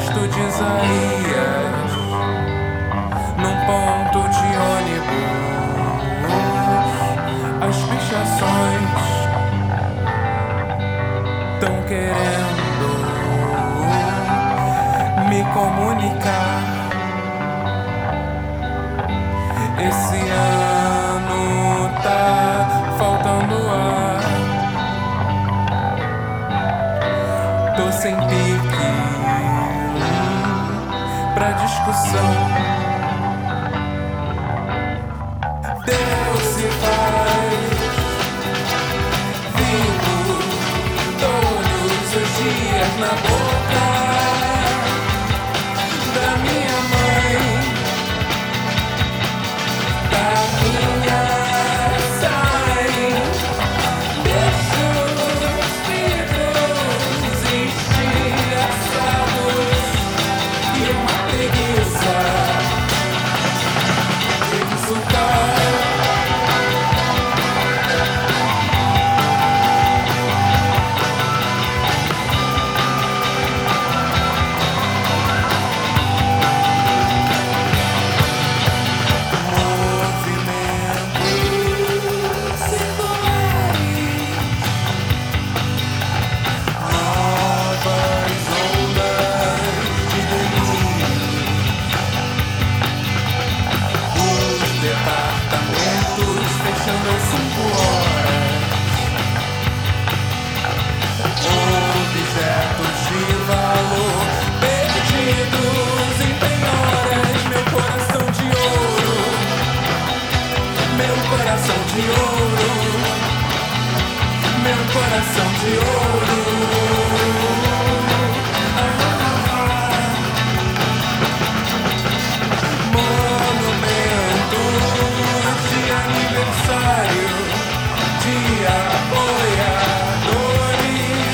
texto de Isaías, num ponto de ônibus, as pichações tão querendo me comunicar. Esse ano tá faltando ar. Tô sem pique pra discussão. Deus se faz vivo todos os dias na boca da minha mãe, da minha sai. Deixo os vidros estilhaçados e uma preguiça de insultar. Fechando às 5 horas, objetos de valor perdidos em penhoras. Meu coração de ouro, meu coração de ouro, meu coração de ouro. De apoiadores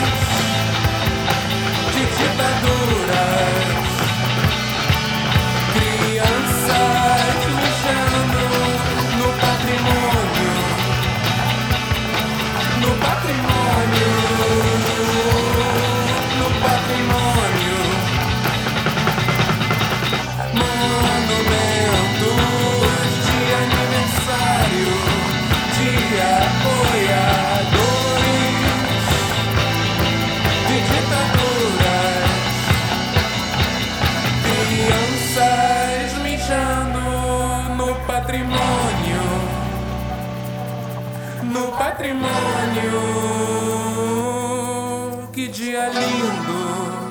de ditaduras, crianças mexendo no patrimônio, no patrimônio, no patrimônio. Monumentos de aniversário de apoiadores de ditaduras, crianças mijando no patrimônio, no patrimônio. Que dia lindo!